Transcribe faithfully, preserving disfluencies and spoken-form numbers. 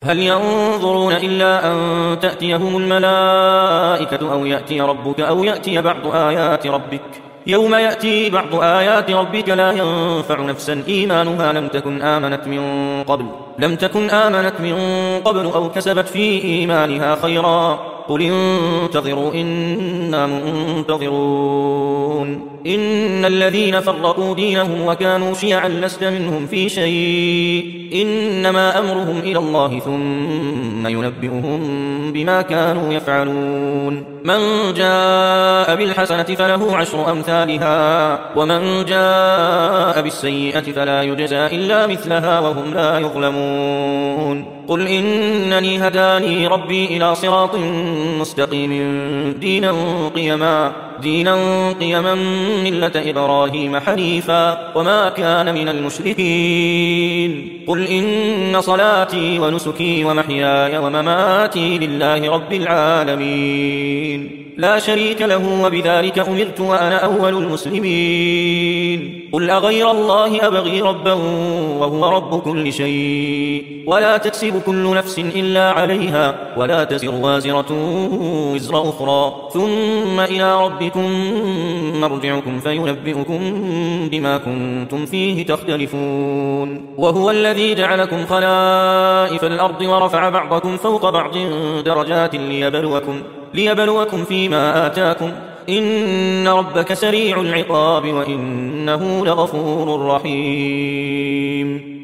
هل ينظرون إلا أن تأتيهم الملائكة أو يأتي ربك أو يأتي بعض آيات ربك يوم يأتي بعض آيات ربك لا ينفع نفسا إيمانها لم تكن آمنت من قبل لم تكن آمنت من قبل أو كسبت في إيمانها خيرا قل انتظروا إنا منتظرون إن الذين فرقوا دينهم وكانوا شيعا لست منهم في شيء إنما أمرهم إلى الله ثم ينبئهم بما كانوا يفعلون من جاء بالحسنة فله عشر أمثالها ومن جاء بالسيئة فلا يجزى إلا مثلها وهم لا يظلمون قل إنني هداني ربي إلى صراط مستقيم دينا قيما دينا قيما ملة إبراهيم حنيفا وما كان من المشركين قل إن صلاتي ونسكي ومحياي ومماتي لله رب العالمين لا شريك له وبذلك أمرت وأنا أول المسلمين قل أغير الله أبغي ربا وهو رب كل شيء ولا تكسب كل نفس إلا عليها ولا تزر وازرة وزر أخرى ثم إلى ربكم مرجعكم فينبئكم بما كنتم فيه تختلفون وهو الذي جعلكم خلائف الأرض ورفع بعضكم فوق بعض درجات ليبلوكم ليبلوكم فيما آتاكم إن ربك سريع العقاب وإنه لغفور رحيم